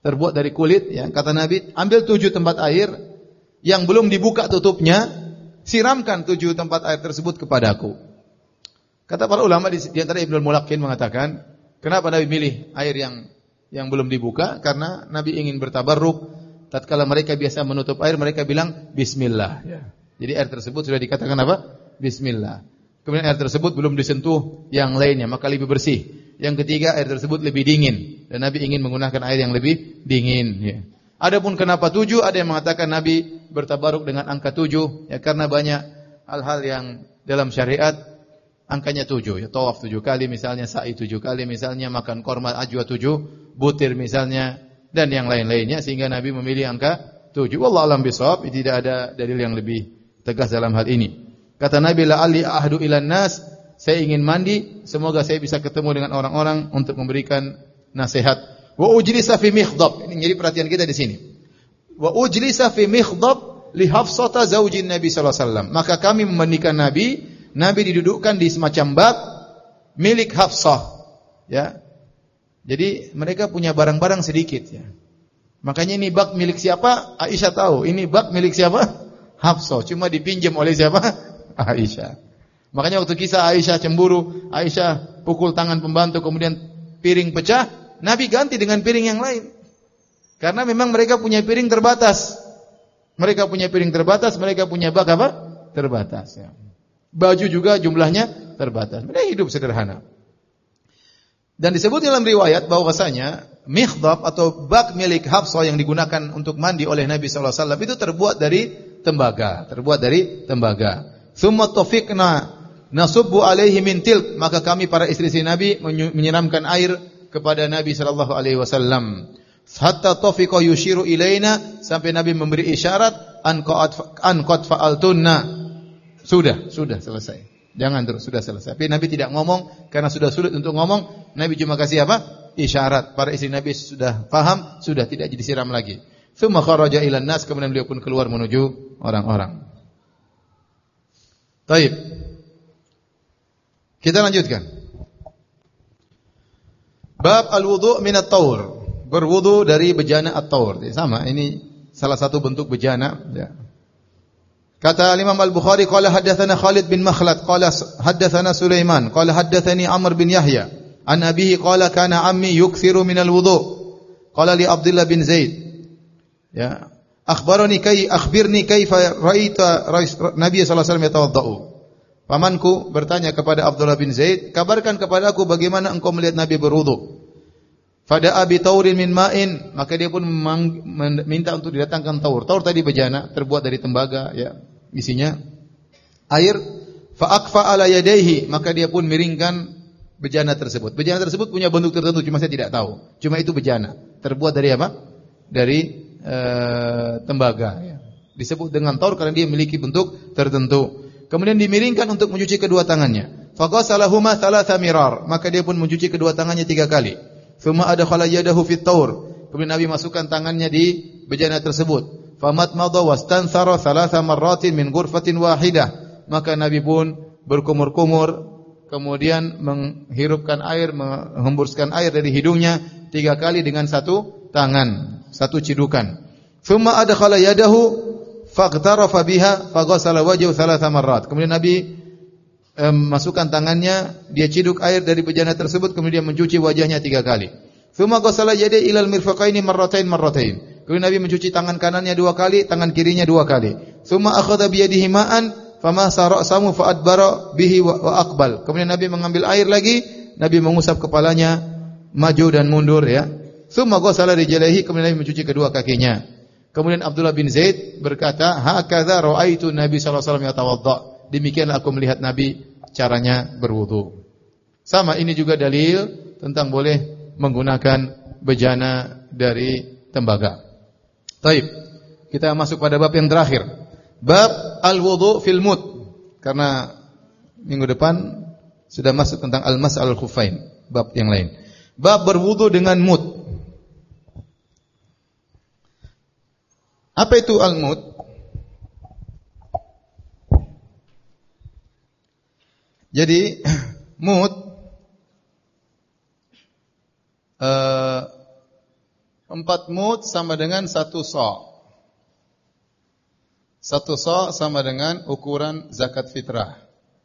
terbuat dari kulit, ya. Kata Nabi, ambil tujuh tempat air yang belum dibuka tutupnya, siramkan tujuh tempat air tersebut kepadaku. Kata para ulama di, di antara Ibnu Mulaqqin mengatakan, kenapa Nabi milih air yang yang belum dibuka? Karena Nabi ingin bertabarruk. Tatkala mereka biasa menutup air, mereka bilang Bismillah. Ya. Jadi air tersebut sudah dikatakan apa? Bismillah. Kemudian air tersebut belum disentuh yang lainnya, maka lebih bersih. Yang ketiga, air tersebut lebih dingin, dan Nabi ingin menggunakan air yang lebih dingin. Ya. Adapun kenapa tujuh, ada yang mengatakan Nabi bertabaruk dengan angka tujuh, ya, karena banyak hal-hal yang dalam syariat angkanya tujuh. Ya, tawaf tujuh kali, misalnya sa'i tujuh kali, misalnya makan korma ajwa tujuh butir, misalnya, dan yang lain-lainnya, sehingga Nabi memilih angka tujuh. Wallahu a'lam bishawab, tidak ada dalil yang lebih tegas dalam hal ini. Kata Nabi, la'alli ahdu ilan nas, saya ingin mandi, semoga saya bisa ketemu dengan orang-orang untuk memberikan nasihat. Wa ujlisa fi mikhdab. Ini jadi perhatian kita di sini. Wa ujlisa fi mikhdab li Hafsata zaujin Nabi sallallahu alaihi wasallam. Maka kami memandikan Nabi, Nabi didudukkan di semacam bak milik Hafsah, ya. Jadi mereka punya barang-barang sedikit, ya. Makanya ini bak milik siapa? Aisyah tahu. Ini bak milik siapa? Hafsah. Cuma dipinjam oleh siapa? Aisyah. Makanya waktu kisah Aisyah cemburu, Aisyah pukul tangan pembantu, kemudian piring pecah, Nabi ganti dengan piring yang lain. Karena memang mereka punya piring terbatas. Mereka punya piring terbatas, mereka punya bak apa? Terbatas. Ya. Baju juga jumlahnya terbatas. Mereka hidup sederhana. Dan disebut dalam riwayat bahwasanya mikhdab atau bak milik Hafsah yang digunakan untuk mandi oleh Nabi sallallahu alaihi wasallam itu terbuat dari tembaga, terbuat dari tembaga. Tsumma tafiqna nasubbu alaihi min tilk, maka kami para istri-istri Nabi menyiramkan air kepada Nabi sallallahu alaihi wasallam. Hatta tafiqa yushiru ilaina, sampai Nabi memberi isyarat an qad an qad fa'altunna. Sudah, sudah selesai. Jangan terus, sudah selesai. Tapi Nabi tidak ngomong karena sudah sulit untuk ngomong. Nabi cuma kasih apa? Isyarat. Para istri Nabi sudah paham, sudah tidak disiram lagi. Tsumma kharaja ilan nas, kemudian beliau pun keluar menuju orang-orang. Baik. Kita lanjutkan. Bab al-wudu' min at-taur. Berwudu dari bejana at-taur. Sama, ini salah satu bentuk bejana, ya. Kata Imam Al-Bukhari, qala haddatsana Khalid bin Makhlad, qala haddatsana Sulaiman, qala haddatsani Amr bin Yahya, an abihi qala kana ammi yukthiru min al-wudu'. Qala li Abdullah bin Zaid, ya, akhbarani kay akhbirni kaifa ra'aita Nabi sallallahu alaihi wasallam yatawaddau. Pamanku bertanya kepada Abdullah bin Zaid, kabarkan kepada aku bagaimana engkau melihat Nabi berwudu. Fada abi taurin min ma'in, maka dia pun minta untuk didatangkan taur. Taur tadi bejana terbuat dari tembaga, ya, isinya air. Fa aqfa ala yadayhi, maka dia pun miringkan bejana tersebut. Bejana tersebut punya bentuk tertentu, cuma saya tidak tahu. Cuma itu bejana, terbuat dari apa? Dari uh, tembaga, ya. Disebut dengan taur karena dia memiliki bentuk tertentu. Kemudian dimiringkan untuk mencuci kedua tangannya. Faghasalahuma thalatha mirar, maka dia pun mencuci kedua tangannya tiga kali. Tsumma adkhala yadahu fit taur, kemudian Nabi masukkan tangannya di bejana tersebut. Famat madha wastansara thalatha marratin min ghurfatin wahidah, maka Nabi pun berkumur-kumur, kemudian menghirupkan air, menghembuskan air dari hidungnya tiga kali dengan satu tangan, satu cidukan. Tsumma adkhala yadahu faghtarafa biha faghasala wajhahu thalatha marrat. Kemudian Nabi Um, masukkan tangannya, dia ciduk air dari bejana tersebut, kemudian mencuci wajahnya tiga kali. Tsumma ghasala yadayhi ilal mirfaqaini marratain marratain. Kemudian Nabi mencuci tangan kanannya dua kali, tangan kirinya dua kali. Tsumma akhadha bi yadihi ma'an famasa ra'sahu fa adbara bihi wa, wa aqbal. Kemudian Nabi mengambil air lagi, Nabi mengusap kepalanya maju dan mundur, ya. Tsumma ghasala rijlaihi, kemudian Nabi mencuci kedua kakinya. Kemudian Abdullah bin Zaid berkata, "Hakadza ra'aitu Nabi sallallahu alaihi wasallam yatawadda." Demikianlah aku melihat Nabi caranya berwudu. Sama, ini juga dalil tentang boleh menggunakan bejana dari tembaga. Baik, kita masuk pada bab yang terakhir. Bab al-wudu fil mud. Karena minggu depan sudah masuk tentang al-mas al-khuffain, bab yang lain. Bab berwudu dengan mud. Apa itu al-mud? Jadi mud uh, empat mud sama dengan satu sa'. Satu sa' sama dengan ukuran zakat fitrah.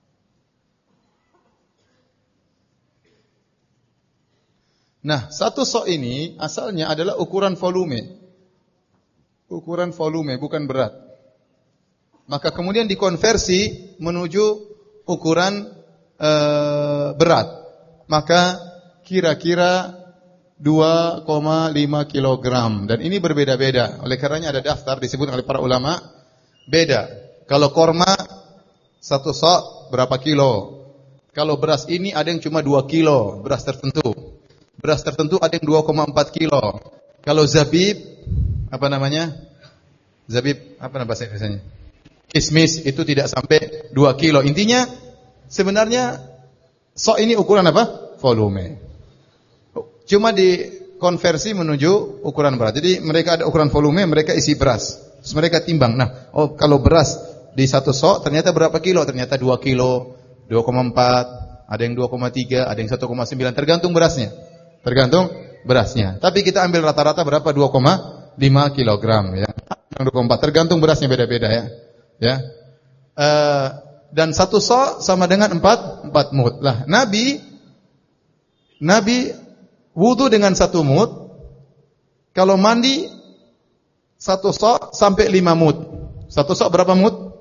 Nah, satu sa' ini asalnya adalah ukuran volume. Ukuran volume, bukan berat. Maka kemudian dikonversi menuju ukuran e, berat. Maka kira-kira dua koma lima kilogram. Dan ini berbeda-beda. Oleh karenanya ada daftar disebut oleh para ulama. Beda. Kalau korma, satu sa' berapa kilo. Kalau beras ini ada yang cuma dua kilo, beras tertentu. Beras tertentu ada yang dua koma empat kilo. Kalau zabib, apa namanya? Zabib, apa nama bahasa Indonesianya? Kismis, itu tidak sampai dua kilo. Intinya, sebenarnya, sa' ini ukuran apa? Volume. Cuma dikonversi menuju ukuran berat. Jadi mereka ada ukuran volume, mereka isi beras. Terus mereka timbang. Nah, oh kalau beras di satu sa' ternyata berapa kilo? Ternyata dua kilo, dua koma empat, ada yang dua koma tiga, ada yang satu koma sembilan. Tergantung berasnya. Tergantung berasnya. Tapi kita ambil rata-rata berapa? dua koma lima kilogram ya. dua koma empat. Tergantung berasnya beda-beda ya. Ya. Uh, dan satu sa' sama dengan empat, empat mud. Lah, Nabi Nabi wudu dengan satu mud. Kalau mandi satu sa' sampai lima mud. Satu sa' berapa mud?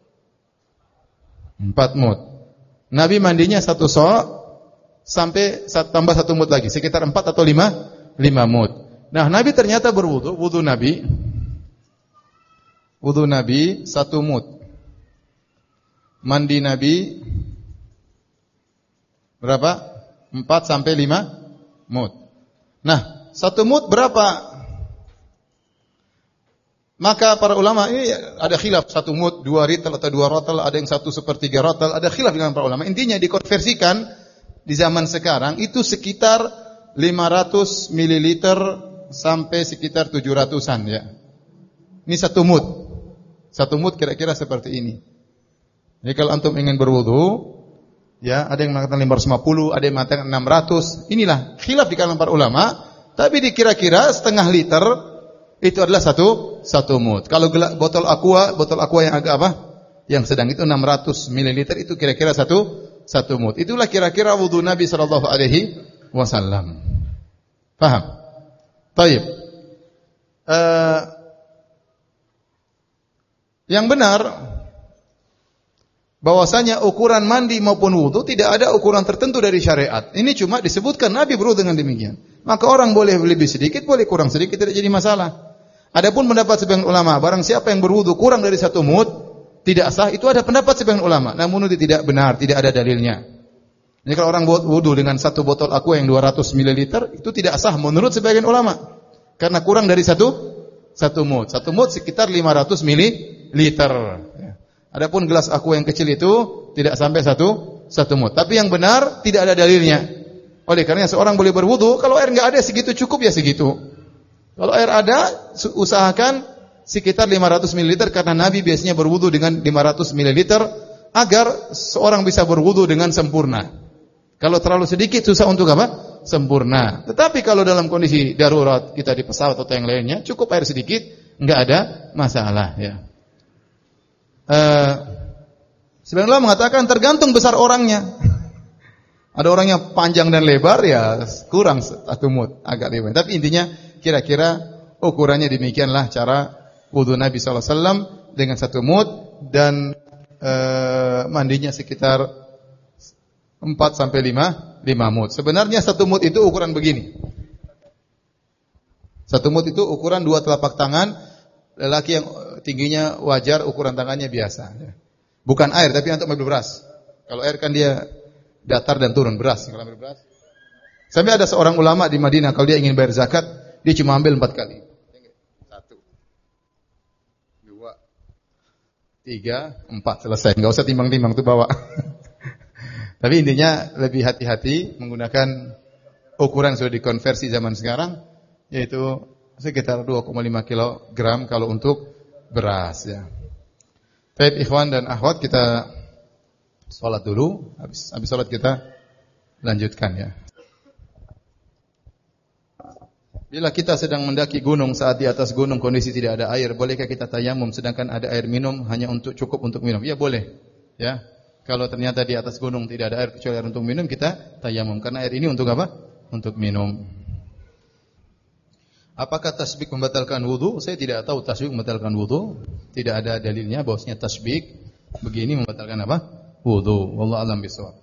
Empat mud. Nabi mandinya satu sa' sampai tambah satu mud lagi, sekitar empat atau lima, lima mud. Nah, Nabi ternyata berwudu, wudu Nabi, wudu Nabi satu mud. Mandi Nabi berapa? Empat sampai lima mud. Nah, satu mud berapa? Maka para ulama ini ada khilaf, satu mud, dua ritel atau dua rotel, ada yang satu sepertiga rotel, ada khilaf dengan para ulama. Intinya dikonversikan di zaman sekarang itu sekitar lima ratus mililiter sampai sekitar tujuh ratusan ya. Ini satu mud. Satu mud kira-kira seperti ini. Jadi kalau antum ingin berwudu, ya, ada yang mengatakan lima ratus lima puluh, ada yang mengatakan enam ratus. Inilah khilaf di kalangan para ulama, tapi dikira-kira setengah liter itu adalah satu satu mud. Kalau botol aqua, botol aqua yang agak apa? Yang sedang itu enam ratus mililiter itu kira-kira satu satu mud. Itulah kira-kira wudu Nabi sallallahu alaihi wasallam. Paham? Baik. Uh, yang benar bahwasanya ukuran mandi maupun wudu tidak ada ukuran tertentu dari syariat. Ini cuma disebutkan Nabi berwudu dengan demikian. Maka orang boleh lebih sedikit, boleh kurang sedikit, tidak jadi masalah. Adapun pendapat sebagian ulama, barang siapa yang berwudu kurang dari satu mud, tidak sah, itu ada pendapat sebagian ulama. Namun itu tidak benar, tidak ada dalilnya. Jadi kalau orang buat wudu dengan satu botol aqua yang dua ratus mililiter, itu tidak sah menurut sebagian ulama. Karena kurang dari satu, satu mud. Satu mud sekitar lima ratus mililiter. Adapun gelas aqua yang kecil itu tidak sampai satu, satu mud. Tapi yang benar, tidak ada dalilnya. Oleh karena seorang boleh berwudu, kalau air nggak ada segitu cukup ya segitu. Kalau air ada, usahakan sekitar lima ratus mililiter karena Nabi biasanya berwudu dengan lima ratus mililiter agar seorang bisa berwudu dengan sempurna. Kalau terlalu sedikit susah untuk apa? Sempurna. Tetapi kalau dalam kondisi darurat kita di pesawat atau yang lainnya cukup air sedikit, enggak ada masalah ya. Uh, sebenarnya mengatakan tergantung besar orangnya. Ada orang yang panjang dan lebar ya kurang satu mud, agak lebar. Tapi intinya kira-kira ukurannya demikianlah cara wudu Nabi sallallahu alaihi wasallam dengan satu mud dan e, mandinya sekitar empat sampai lima mud. Sebenarnya satu mud itu ukuran begini. Satu mud itu ukuran dua telapak tangan lelaki yang tingginya wajar, ukuran tangannya biasa. Bukan air tapi untuk ambil beras. Kalau air kan dia datar dan turun, beras. Kalau ambil beras. Sampai ada seorang ulama di Madinah kalau dia ingin bayar zakat, dia cuma ambil empat kali. Satu, dua, tiga, empat, selesai. Enggak usah timbang-timbang tuh bawa. Tapi intinya lebih hati-hati menggunakan ukuran sudah dikonversi zaman sekarang, yaitu sekitar dua koma lima kilogram kalau untuk beras. Ya. Baik ikhwan dan akhwat, kita sholat dulu. Habis, habis sholat kita lanjutkan ya. Bila kita sedang mendaki gunung, saat di atas gunung kondisi tidak ada air, bolehkah kita tayamum sedangkan ada air minum hanya untuk cukup untuk minum? Ya boleh. Ya. Kalau ternyata di atas gunung tidak ada air kecuali air untuk minum, kita tayamum karena air ini untuk apa? Untuk minum. Apakah tasbih membatalkan wudu? Saya tidak tahu tasbih membatalkan wudu. Tidak ada dalilnya bahwasanya tasbih begini membatalkan apa? Wudu. Wallahu a'lam bishawab.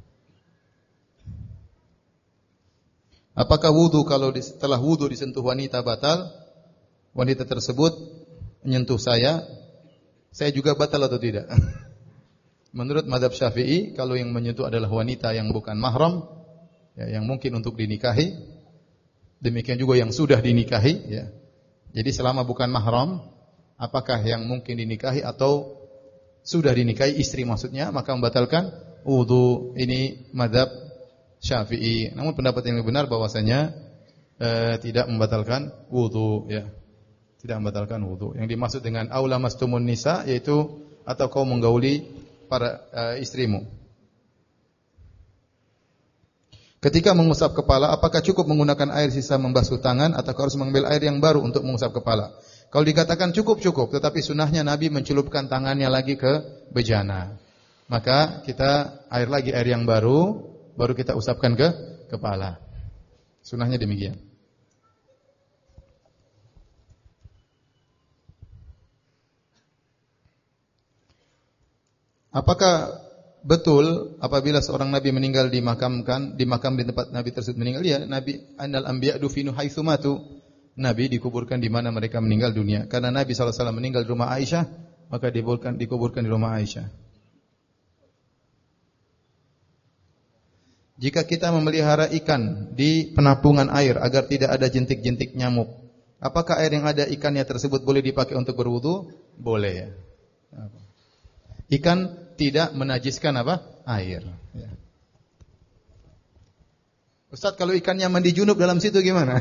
Apakah wudu kalau di, setelah wudu disentuh wanita batal? Wanita tersebut menyentuh saya, saya juga batal atau tidak? Menurut mazhab Syafi'i, kalau yang menyentuh adalah wanita yang bukan mahram, ya, yang mungkin untuk dinikahi, demikian juga yang sudah dinikahi, ya. Jadi selama bukan mahram, apakah yang mungkin dinikahi atau sudah dinikahi istri maksudnya, maka membatalkan wudu. Ini mazhab Syafi'i. Namun pendapat yang lebih benar bahwasanya eh, tidak membatalkan wudu, ya. Tidak membatalkan wudu. Yang dimaksud dengan aula mastumun nisa yaitu atau kau menggauli para eh, istrimu. Ketika mengusap kepala, apakah cukup menggunakan air sisa membasuh tangan atau harus mengambil air yang baru untuk mengusap kepala? Kalau dikatakan cukup-cukup, tetapi sunahnya Nabi mencelupkan tangannya lagi ke bejana. Maka kita air lagi air yang baru, baru kita usapkan ke kepala. Sunahnya demikian. Apakah betul apabila seorang nabi meninggal dimakamkan, dimakam di tempat nabi tersebut meninggal? Ya, nabi annal anbiya dufinu haitsu matu. Nabi dikuburkan di mana mereka meninggal dunia. Karena Nabi sallallahu alaihi wasallam meninggal di rumah Aisyah, maka dikuburkan dikuburkan di rumah Aisyah. Jika kita memelihara ikan di penampungan air agar tidak ada jentik-jentik nyamuk, apakah air yang ada ikannya tersebut boleh dipakai untuk berwudu? Boleh ya. Ikan tidak menajiskan apa? Air. Ya. Ustaz, kalau ikannya mandi junub dalam situ gimana?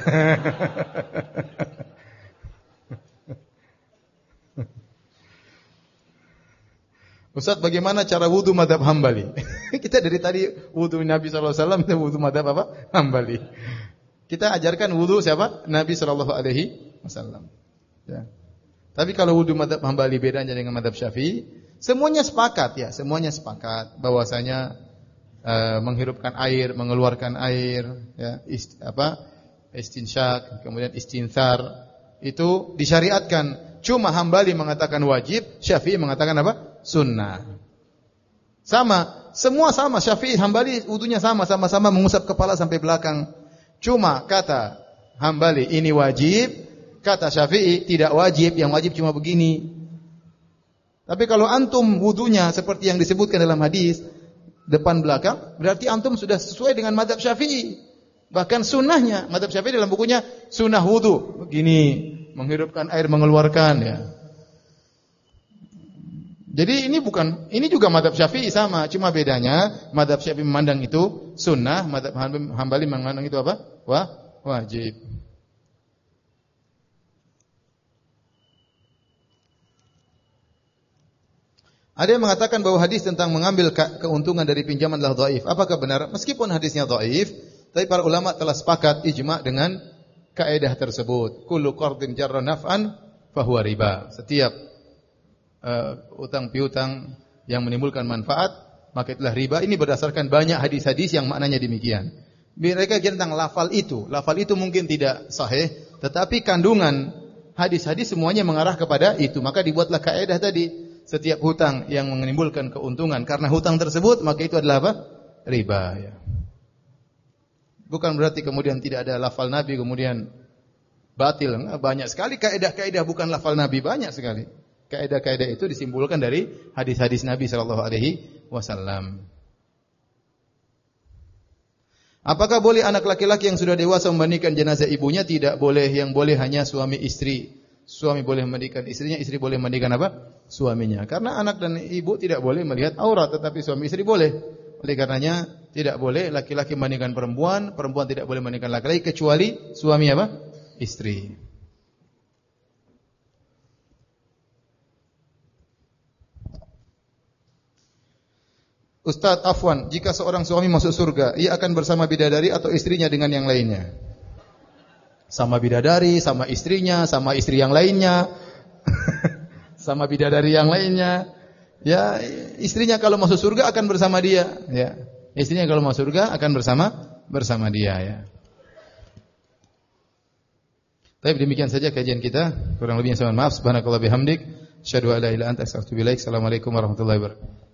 Ustaz, bagaimana cara wudu madhab Hambali? Kita dari tadi wudu Nabi sallallahu alaihi wasallam, wudu madhab apa? Hambali. Kita ajarkan wudu siapa? Nabi sallallahu alaihi wasallam. Ya. Tapi kalau wudu madhab Hambali bedanya dengan madhab Syafi'i, semuanya sepakat ya, semuanya sepakat bahwasanya uh, menghirupkan air, mengeluarkan air, ya, ist, apa? Istinsyak, kemudian istinthar itu disyariatkan. Cuma Hambali mengatakan wajib, Syafi'i mengatakan apa? Sunnah. Sama, semua sama. Syafi'i, Hambali wudunya sama, sama-sama mengusap kepala sampai belakang. Cuma kata Hambali ini wajib, kata Syafi'i tidak wajib, yang wajib cuma begini. Tapi kalau antum wudunya seperti yang disebutkan dalam hadis depan belakang, berarti antum sudah sesuai dengan mazhab Syafi'i. Bahkan sunnahnya, mazhab Syafi'i dalam bukunya sunnah wudu begini, menghirupkan air, mengeluarkan ya. Jadi ini bukan, ini juga mazhab Syafi'i sama, cuma bedanya mazhab Syafi'i memandang itu sunnah, mazhab Hambali memandang itu apa? Wah, wajib. Ada yang mengatakan bahwa hadis tentang mengambil keuntungan dari pinjaman adalah dhaif. Apakah benar? Meskipun hadisnya dhaif, tapi para ulama telah sepakat ijma' dengan kaidah tersebut. Kullu qardin jarra naf'an fahuwa riba. Setiap uh, utang piutang yang menimbulkan manfaat, maka itulah riba. Ini berdasarkan banyak hadis-hadis yang maknanya demikian. Mereka tentang lafal itu. Lafal itu mungkin tidak sahih, tetapi kandungan hadis-hadis semuanya mengarah kepada itu. Maka dibuatlah kaidah tadi. Setiap hutang yang menimbulkan keuntungan karena hutang tersebut, maka itu adalah apa? Riba. Ya. Bukan berarti kemudian tidak ada lafal Nabi, kemudian batil. Banyak sekali kaidah-kaidah bukan lafal Nabi, banyak sekali. Kaidah-kaidah itu disimpulkan dari hadis-hadis Nabi sallallahu alaihi wasallam. Apakah boleh anak laki-laki yang sudah dewasa memandikan jenazah ibunya? Tidak boleh. Yang boleh hanya suami istri. Suami boleh memandikan istrinya, istri boleh memandikan apa? Suaminya. Karena anak dan ibu tidak boleh melihat aurat, tetapi suami istri boleh. Oleh karenanya tidak boleh laki-laki memandikan perempuan, perempuan tidak boleh memandikan laki-laki kecuali suami apa? Istri. Ustaz, afwan, jika seorang suami masuk surga, ia akan bersama bidadari atau istrinya dengan yang lainnya? sama bidadari, sama istrinya, sama istri yang lainnya, sama bidadari yang lainnya. Ya, istrinya kalau masuk surga akan bersama dia. Ya, istrinya kalau masuk surga akan bersama bersama dia. Ya. Baik, demikian saja kajian kita. Kurang lebihnya saya mohon maaf. Subhanakallah bihamdik. Asyhadu an la ilaha illa anta astaghfiruka wa atubu ilaik. Assalamualaikum warahmatullahi wabarakatuh.